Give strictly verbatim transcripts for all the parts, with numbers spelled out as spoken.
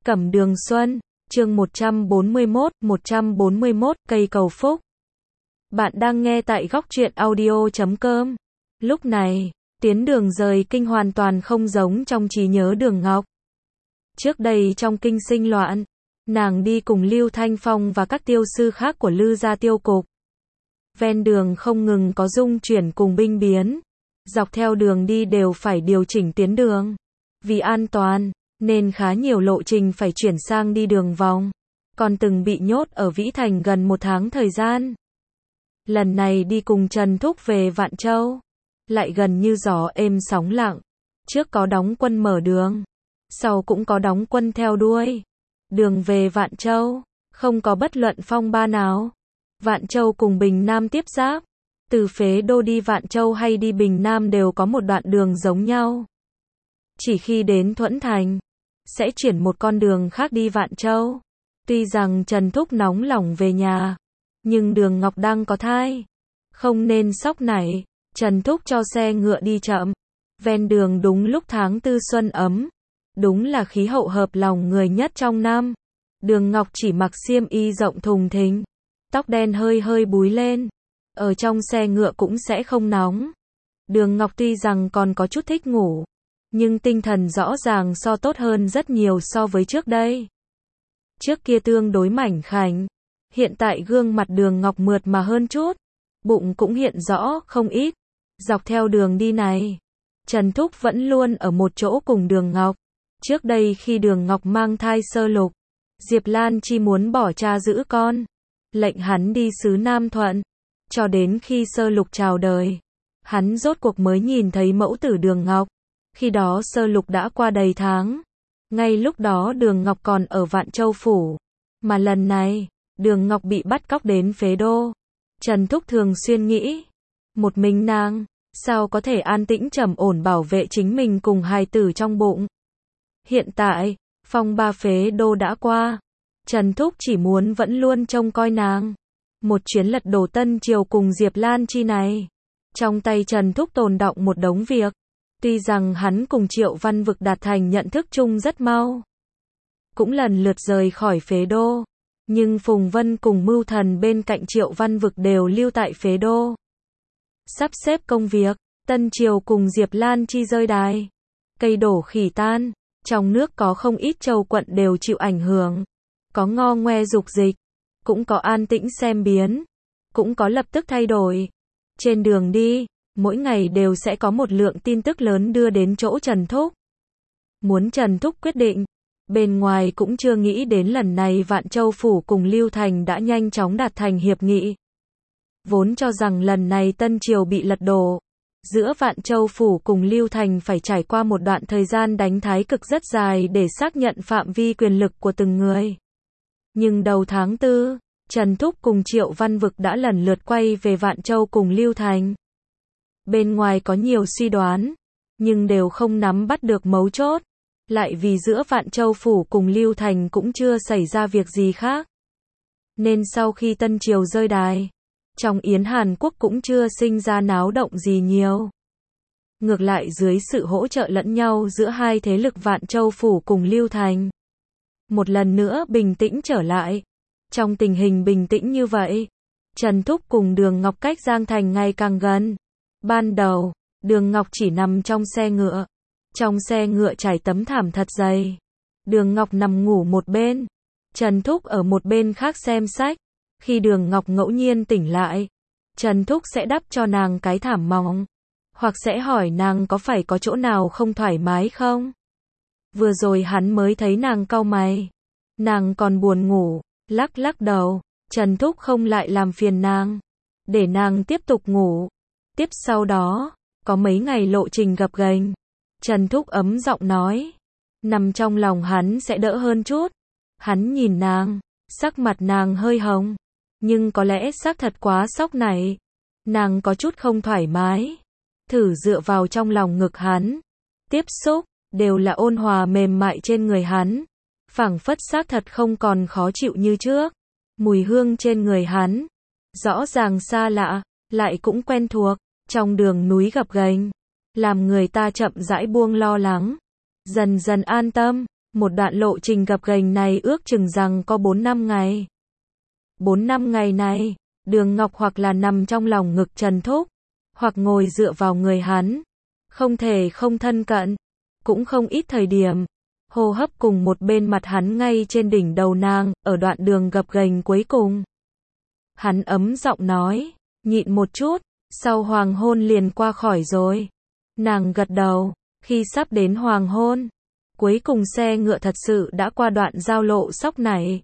Cẩm Đường Xuân, chương một trăm bốn mươi mốt, một trăm bốn mươi mốt, cây cầu phúc. Bạn đang nghe tại góc truyện audio chấm com. Lúc này, Tiến Đường rời kinh hoàn toàn không giống trong trí nhớ Đường Ngọc. Trước đây trong kinh sinh loạn, nàng đi cùng Lưu Thanh Phong và các tiêu sư khác của Lư gia tiêu cục. Ven đường không ngừng có dung chuyển cùng binh biến. Dọc theo đường đi đều phải điều chỉnh tuyến đường. Vì an toàn, nên khá nhiều lộ trình phải chuyển sang đi đường vòng. Còn từng bị nhốt ở Vĩ Thành gần một tháng thời gian. Lần này đi cùng Trần Thúc về Vạn Châu. Lại gần như gió êm sóng lặng. Trước có đóng quân mở đường. Sau cũng có đóng quân theo đuôi. Đường về Vạn Châu, không có bất luận phong ba nào. Vạn Châu cùng Bình Nam tiếp giáp. Từ Phế Đô đi Vạn Châu hay đi Bình Nam đều có một đoạn đường giống nhau. Chỉ khi đến Thuẫn Thành, sẽ chuyển một con đường khác đi Vạn Châu. Tuy rằng Trần Thúc nóng lòng về nhà, nhưng Đường Ngọc đang có thai. Không nên sốc nảy, Trần Thúc cho xe ngựa đi chậm. Ven đường đúng lúc tháng tư xuân ấm. Đúng là khí hậu hợp lòng người nhất trong năm. Đường Ngọc chỉ mặc xiêm y rộng thùng thình. Tóc đen hơi hơi búi lên. Ở trong xe ngựa cũng sẽ không nóng. Đường Ngọc tuy rằng còn có chút thích ngủ, nhưng tinh thần rõ ràng so tốt hơn rất nhiều so với trước đây. Trước kia tương đối mảnh khảnh, hiện tại gương mặt Đường Ngọc mượt mà hơn chút, bụng cũng hiện rõ không ít. Dọc theo đường đi này, Trần Thúc vẫn luôn ở một chỗ cùng Đường Ngọc. Trước đây khi Đường Ngọc mang thai sơ lục, Diệp Lan Chi muốn bỏ cha giữ con, lệnh hắn đi xứ Nam Thuận. Cho đến khi sơ lục chào đời, hắn rốt cuộc mới nhìn thấy mẫu tử Đường Ngọc. Khi đó sơ lục đã qua đầy tháng. Ngay lúc đó Đường Ngọc còn ở Vạn Châu Phủ. Mà lần này, Đường Ngọc bị bắt cóc đến Phế Đô. Trần Thúc thường xuyên nghĩ, một mình nàng, sao có thể an tĩnh trầm ổn bảo vệ chính mình cùng hài tử trong bụng. Hiện tại, phong ba Phế Đô đã qua. Trần Thúc chỉ muốn vẫn luôn trông coi nàng. Một chuyến lật đổ Tân Triều cùng Diệp Lan Chi này. Trong tay Trần Thúc tồn đọng một đống việc. Tuy rằng hắn cùng Triệu Văn Vực đạt thành nhận thức chung rất mau. Cũng lần lượt rời khỏi Phế Đô. Nhưng Phùng Vân cùng Mưu Thần bên cạnh Triệu Văn Vực đều lưu tại Phế Đô. Sắp xếp công việc, Tân Triều cùng Diệp Lan Chi rơi đài. Cây đổ khỉ tan, trong nước có không ít châu quận đều chịu ảnh hưởng. Có ngo ngoe dục dịch, cũng có an tĩnh xem biến, cũng có lập tức thay đổi. Trên đường đi, mỗi ngày đều sẽ có một lượng tin tức lớn đưa đến chỗ Trần Thúc. Muốn Trần Thúc quyết định. Bên ngoài cũng chưa nghĩ đến lần này Vạn Châu Phủ cùng Lưu Thành đã nhanh chóng đạt thành hiệp nghị. Vốn cho rằng lần này Tân Triều bị lật đổ. Giữa Vạn Châu Phủ cùng Lưu Thành phải trải qua một đoạn thời gian đánh thái cực rất dài để xác nhận phạm vi quyền lực của từng người. Nhưng đầu tháng tư, Trần Thúc cùng Triệu Văn Vực đã lần lượt quay về Vạn Châu cùng Lưu Thành. Bên ngoài có nhiều suy đoán, nhưng đều không nắm bắt được mấu chốt. Lại vì giữa Vạn Châu Phủ cùng Lưu Thành cũng chưa xảy ra việc gì khác. Nên sau khi Tân Triều rơi đài, trong Yến Hàn Quốc cũng chưa sinh ra náo động gì nhiều. Ngược lại dưới sự hỗ trợ lẫn nhau giữa hai thế lực Vạn Châu Phủ cùng Lưu Thành, một lần nữa bình tĩnh trở lại. Trong tình hình bình tĩnh như vậy, Trần Thúc cùng Đường Ngọc cách Giang Thành ngày càng gần. Ban đầu, Đường Ngọc chỉ nằm trong xe ngựa. Trong xe ngựa trải tấm thảm thật dày. Đường Ngọc nằm ngủ một bên. Trần Thúc ở một bên khác xem sách. Khi Đường Ngọc ngẫu nhiên tỉnh lại, Trần Thúc sẽ đắp cho nàng cái thảm mỏng. Hoặc sẽ hỏi nàng có phải có chỗ nào không thoải mái không? Vừa rồi hắn mới thấy nàng cau mày. Nàng còn buồn ngủ, lắc lắc đầu. Trần Thúc không lại làm phiền nàng. Để nàng tiếp tục ngủ. Tiếp sau đó, có mấy ngày lộ trình gập ghềnh. Trần Thúc ấm giọng nói. Nằm trong lòng hắn sẽ đỡ hơn chút. Hắn nhìn nàng, sắc mặt nàng hơi hồng. Nhưng có lẽ xác thật quá sốc này. Nàng có chút không thoải mái. Thử dựa vào trong lòng ngực hắn. Tiếp xúc, đều là ôn hòa mềm mại trên người hắn. Phảng phất xác thật không còn khó chịu như trước. Mùi hương trên người hắn, rõ ràng xa lạ, lại cũng quen thuộc. Trong đường núi gập ghềnh, làm người ta chậm rãi buông lo lắng. Dần dần an tâm, Một đoạn lộ trình gập ghềnh này ước chừng rằng có bốn năm ngày. bốn năm ngày này, Đường Ngọc hoặc là nằm trong lòng ngực Trần Thúc, hoặc ngồi dựa vào người hắn. Không thể không thân cận, cũng không ít thời điểm. Hô hấp cùng một bên mặt hắn ngay trên đỉnh đầu nàng, ở đoạn đường gập ghềnh cuối cùng. Hắn ấm giọng nói, nhịn một chút, sau hoàng hôn liền qua khỏi rồi. Nàng gật đầu, khi sắp đến hoàng hôn, cuối cùng xe ngựa thật sự đã qua đoạn giao lộ sóc này.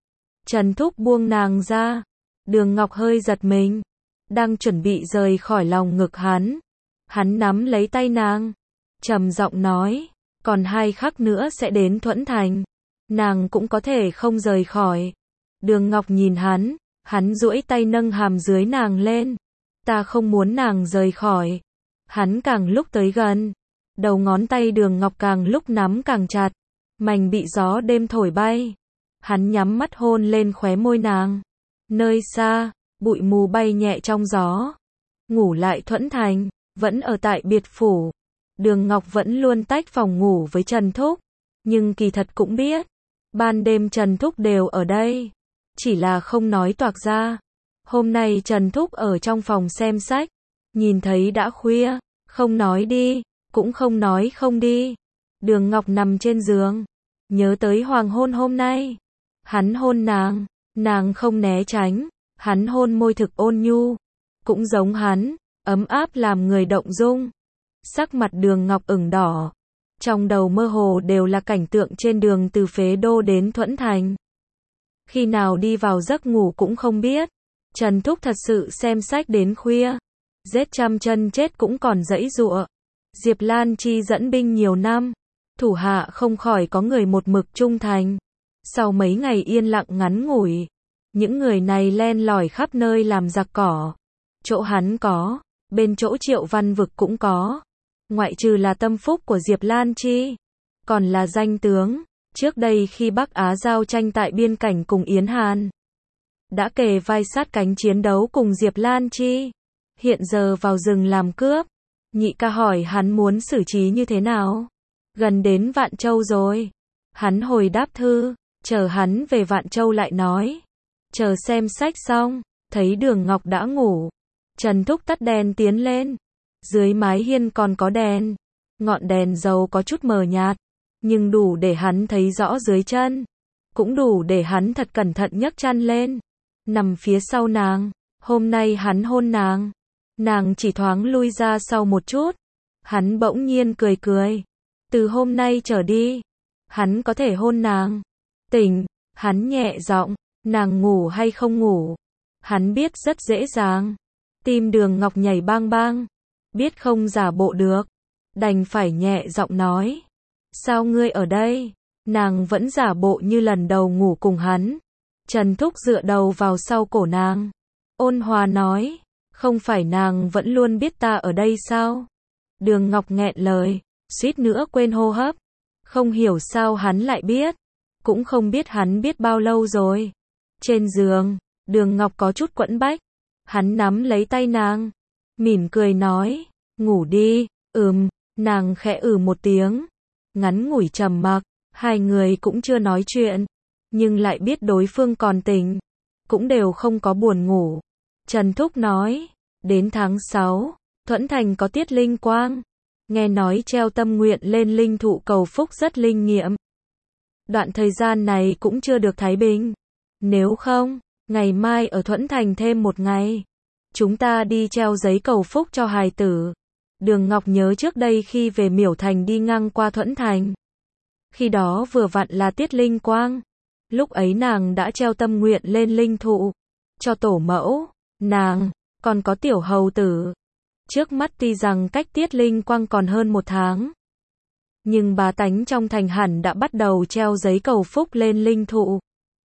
Trần Thúc buông nàng ra, Đường Ngọc hơi giật mình, đang chuẩn bị rời khỏi lòng ngực hắn. Hắn nắm lấy tay nàng, trầm giọng nói, còn hai khắc nữa sẽ đến Thuẫn Thành, nàng cũng có thể không rời khỏi. Đường Ngọc nhìn hắn, hắn duỗi tay nâng hàm dưới nàng lên, ta không muốn nàng rời khỏi. Hắn càng lúc tới gần, đầu ngón tay Đường Ngọc càng lúc nắm càng chặt, mảnh bị gió đêm thổi bay. Hắn nhắm mắt hôn lên khóe môi nàng. Nơi xa, bụi mù bay nhẹ trong gió. Ngủ lại Thuẫn Thành, vẫn ở tại biệt phủ. Đường Ngọc vẫn luôn tách phòng ngủ với Trần Thúc, nhưng kỳ thật cũng biết, ban đêm Trần Thúc đều ở đây, chỉ là không nói toạc ra. Hôm nay Trần Thúc ở trong phòng xem sách, nhìn thấy đã khuya, không nói đi, cũng không nói không đi. Đường Ngọc nằm trên giường, nhớ tới hoàng hôn hôm nay. Hắn hôn nàng, nàng không né tránh, hắn hôn môi thực ôn nhu, cũng giống hắn, ấm áp làm người động dung. Sắc mặt Đường Ngọc ửng đỏ, trong đầu mơ hồ đều là cảnh tượng trên đường từ Phế Đô đến Thuẫn Thành. Khi nào đi vào giấc ngủ cũng không biết. Trần Thúc thật sự xem sách đến khuya, giết trăm chân chết cũng còn giãy giụa. Diệp Lan Chi dẫn binh nhiều năm, thủ hạ không khỏi có người một mực trung thành. Sau mấy ngày yên lặng ngắn ngủi, những người này len lỏi khắp nơi làm giặc cỏ. Chỗ hắn có, bên chỗ Triệu Văn Vực cũng có. Ngoại trừ là tâm phúc của Diệp Lan Chi, còn là danh tướng. Trước đây khi Bắc Á giao tranh tại biên cảnh cùng Yến Hàn, đã kề vai sát cánh chiến đấu cùng Diệp Lan Chi. Hiện giờ vào rừng làm cướp. Nhị ca hỏi hắn muốn xử trí như thế nào. Gần đến Vạn Châu rồi. Hắn hồi đáp thư, chờ hắn về Vạn Châu lại nói. Chờ xem sách xong, thấy Đường Ngọc đã ngủ. Trần Thúc tắt đèn tiến lên. Dưới mái hiên còn có đèn. Ngọn đèn dầu có chút mờ nhạt, nhưng đủ để hắn thấy rõ dưới chân. Cũng đủ để hắn thật cẩn thận nhấc chăn lên, nằm phía sau nàng. Hôm nay hắn hôn nàng, nàng chỉ thoáng lui ra sau một chút. Hắn bỗng nhiên cười cười. Từ hôm nay trở đi, hắn có thể hôn nàng. Tỉnh, hắn nhẹ giọng, nàng ngủ hay không ngủ, hắn biết rất dễ dàng. Tim Đường Ngọc nhảy bang bang, biết không giả bộ được, đành phải nhẹ giọng nói. Sao ngươi ở đây? Nàng vẫn giả bộ như lần đầu ngủ cùng hắn. Trần Thúc dựa đầu vào sau cổ nàng, ôn hòa nói, không phải nàng vẫn luôn biết ta ở đây sao? Đường Ngọc nghẹn lời, suýt nữa quên hô hấp. Không hiểu sao hắn lại biết, cũng không biết hắn biết bao lâu rồi. Trên giường, Đường Ngọc có chút quẫn bách. Hắn nắm lấy tay nàng, mỉm cười nói, ngủ đi. Ừm, nàng khẽ ừ một tiếng. Ngắn ngủi trầm mặc, hai người cũng chưa nói chuyện, nhưng lại biết đối phương còn tỉnh, cũng đều không có buồn ngủ. Trần Thúc nói, đến tháng sáu, Thuẫn Thành có tiết linh quang. Nghe nói treo tâm nguyện lên linh thụ cầu phúc rất linh nghiệm. Đoạn thời gian này cũng chưa được thái bình. Nếu không, ngày mai ở Thuẫn Thành thêm một ngày, chúng ta đi treo giấy cầu phúc cho hài tử. Đường Ngọc nhớ trước đây khi về Miểu Thành đi ngang qua Thuẫn Thành. Khi đó vừa vặn là tiết linh quang. Lúc ấy nàng đã treo tâm nguyện lên linh thụ, cho tổ mẫu, nàng, còn có tiểu hầu tử. Trước mắt tuy rằng cách tiết linh quang còn hơn một tháng, nhưng bá tánh trong thành hẳn đã bắt đầu treo giấy cầu phúc lên linh thụ.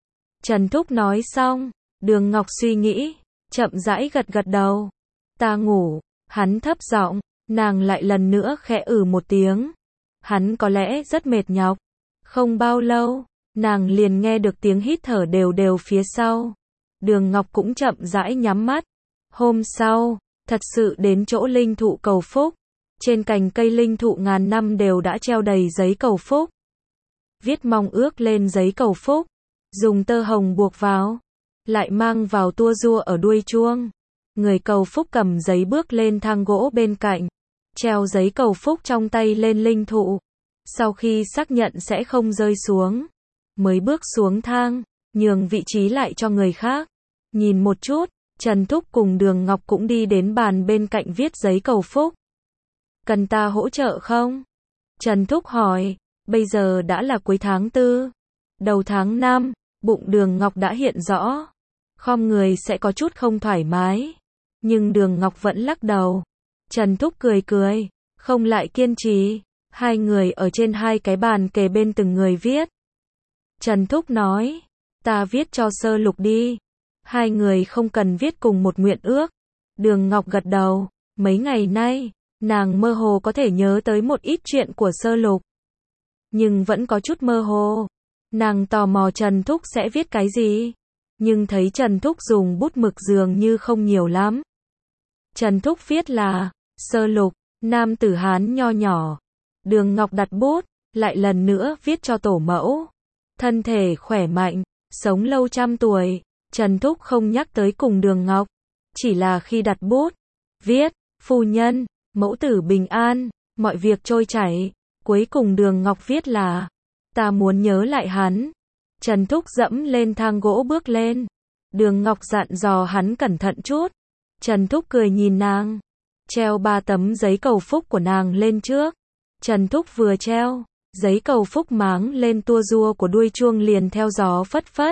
Trần Thúc nói xong, Đường Ngọc suy nghĩ, chậm rãi gật gật đầu. Ta ngủ, hắn thấp giọng, nàng lại lần nữa khẽ ừ một tiếng. Hắn có lẽ rất mệt nhọc. Không bao lâu, nàng liền nghe được tiếng hít thở đều đều phía sau. Đường Ngọc cũng chậm rãi nhắm mắt. Hôm sau, thật sự đến chỗ linh thụ cầu phúc. Trên cành cây linh thụ ngàn năm đều đã treo đầy giấy cầu phúc. viết mong ước lên giấy cầu phúc, dùng tơ hồng buộc vào, lại mang vào tua rua ở đuôi chuông. Người cầu phúc cầm giấy bước lên thang gỗ bên cạnh, treo giấy cầu phúc trong tay lên linh thụ. Sau khi xác nhận sẽ không rơi xuống, mới bước xuống thang, nhường vị trí lại cho người khác. Nhìn một chút, Trần Thúc cùng Đường Ngọc cũng đi đến bàn bên cạnh viết giấy cầu phúc. Cần ta hỗ trợ không? Trần Thúc hỏi, bây giờ đã là cuối tháng tư, đầu tháng năm, bụng Đường Ngọc đã hiện rõ. Khom người sẽ có chút không thoải mái, nhưng Đường Ngọc vẫn lắc đầu. Trần Thúc cười cười, không lại kiên trì. Hai người ở trên hai cái bàn kề bên từng người viết. Trần Thúc nói, ta viết cho Sơ Lục đi. Hai người không cần viết cùng một nguyện ước. Đường Ngọc gật đầu, mấy ngày nay, nàng mơ hồ có thể nhớ tới một ít chuyện của Sơ Lục. Nhưng vẫn có chút mơ hồ. Nàng tò mò Trần Thúc sẽ viết cái gì. Nhưng thấy Trần Thúc dùng bút mực dường như không nhiều lắm. Trần Thúc viết là, Sơ Lục, nam tử Hán nho nhỏ. Đường Ngọc đặt bút, lại lần nữa viết cho tổ mẫu. Thân thể khỏe mạnh, sống lâu trăm tuổi. Trần Thúc không nhắc tới cùng Đường Ngọc, chỉ là khi đặt bút, viết, phu nhân, mẫu tử bình an, mọi việc trôi chảy. Cuối cùng Đường Ngọc viết là, ta muốn nhớ lại hắn. Trần Thúc dẫm lên thang gỗ bước lên. Đường Ngọc dặn dò hắn cẩn thận chút. Trần Thúc cười nhìn nàng, treo ba tấm giấy cầu phúc của nàng lên trước. Trần Thúc vừa treo, giấy cầu phúc máng lên tua rua của đuôi chuông liền theo gió phất phất.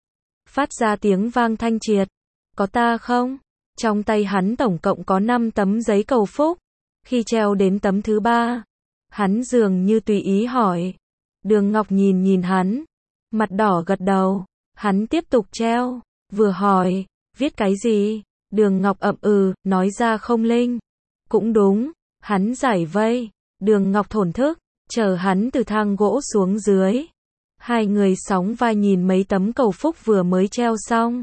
Phát ra tiếng vang thanh triệt. Có ta không? Trong tay hắn tổng cộng có năm tấm giấy cầu phúc. Khi treo đến tấm thứ ba, hắn dường như tùy ý hỏi. Đường Ngọc nhìn nhìn hắn, mặt đỏ gật đầu. Hắn tiếp tục treo, vừa hỏi, viết cái gì? Đường Ngọc ậm ừ, nói ra không linh. Cũng đúng, hắn giải vây. Đường Ngọc thổn thức, chờ hắn từ thang gỗ xuống dưới. Hai người sóng vai nhìn mấy tấm cầu phúc vừa mới treo xong.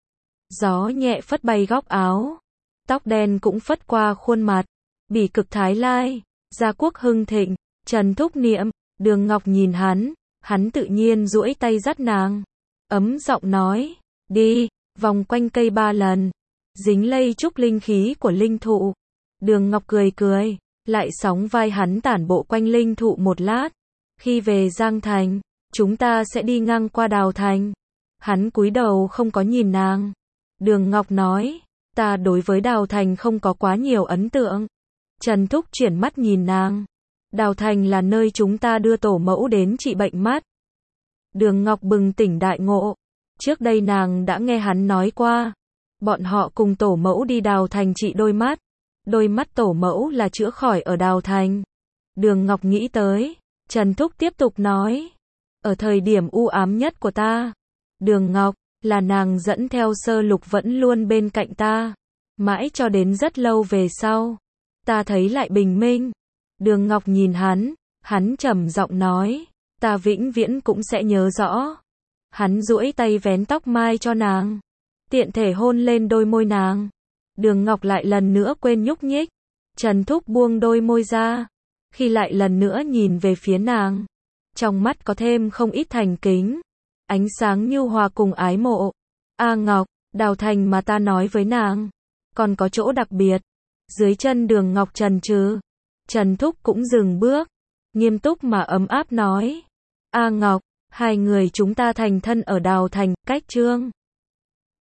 Gió nhẹ phất bay góc áo. Tóc đen cũng phất qua khuôn mặt. Bỉ cực Thái Lai, gia quốc hưng thịnh, Trần Thúc niệm. Đường Ngọc nhìn hắn, hắn tự nhiên duỗi tay dắt nàng. Ấm giọng nói, đi, vòng quanh cây ba lần. Dính lây chút linh khí của linh thụ. Đường Ngọc cười cười, lại sóng vai hắn tản bộ quanh linh thụ một lát. Khi về Giang Thành, chúng ta sẽ đi ngang qua Đào Thành. Hắn cúi đầu không có nhìn nàng. Đường Ngọc nói, ta đối với Đào Thành không có quá nhiều ấn tượng. Trần Thúc chuyển mắt nhìn nàng. Đào Thành là nơi chúng ta đưa tổ mẫu đến trị bệnh mắt. Đường Ngọc bừng tỉnh đại ngộ. Trước đây nàng đã nghe hắn nói qua. Bọn họ cùng tổ mẫu đi Đào Thành trị đôi mắt. Đôi mắt tổ mẫu là chữa khỏi ở Đào Thành. Đường Ngọc nghĩ tới. Trần Thúc tiếp tục nói. Ở thời điểm u ám nhất của ta, Đường Ngọc, là nàng dẫn theo Sơ Lục vẫn luôn bên cạnh ta. Mãi cho đến rất lâu về sau, ta thấy lại bình minh. Đường Ngọc nhìn hắn, hắn trầm giọng nói, ta vĩnh viễn cũng sẽ nhớ rõ. Hắn duỗi tay vén tóc mai cho nàng, tiện thể hôn lên đôi môi nàng. Đường Ngọc lại lần nữa quên nhúc nhích. Trần Thúc buông đôi môi ra, khi lại lần nữa nhìn về phía nàng, trong mắt có thêm không ít thành kính, ánh sáng nhu hòa cùng ái mộ. A Ngọc, Đào Thành mà ta nói với nàng, còn có chỗ đặc biệt. Dưới chân Đường Ngọc trần trừ, Trần Thúc cũng dừng bước, nghiêm túc mà ấm áp nói, A Ngọc, hai người chúng ta thành thân ở Đào Thành, cách Trương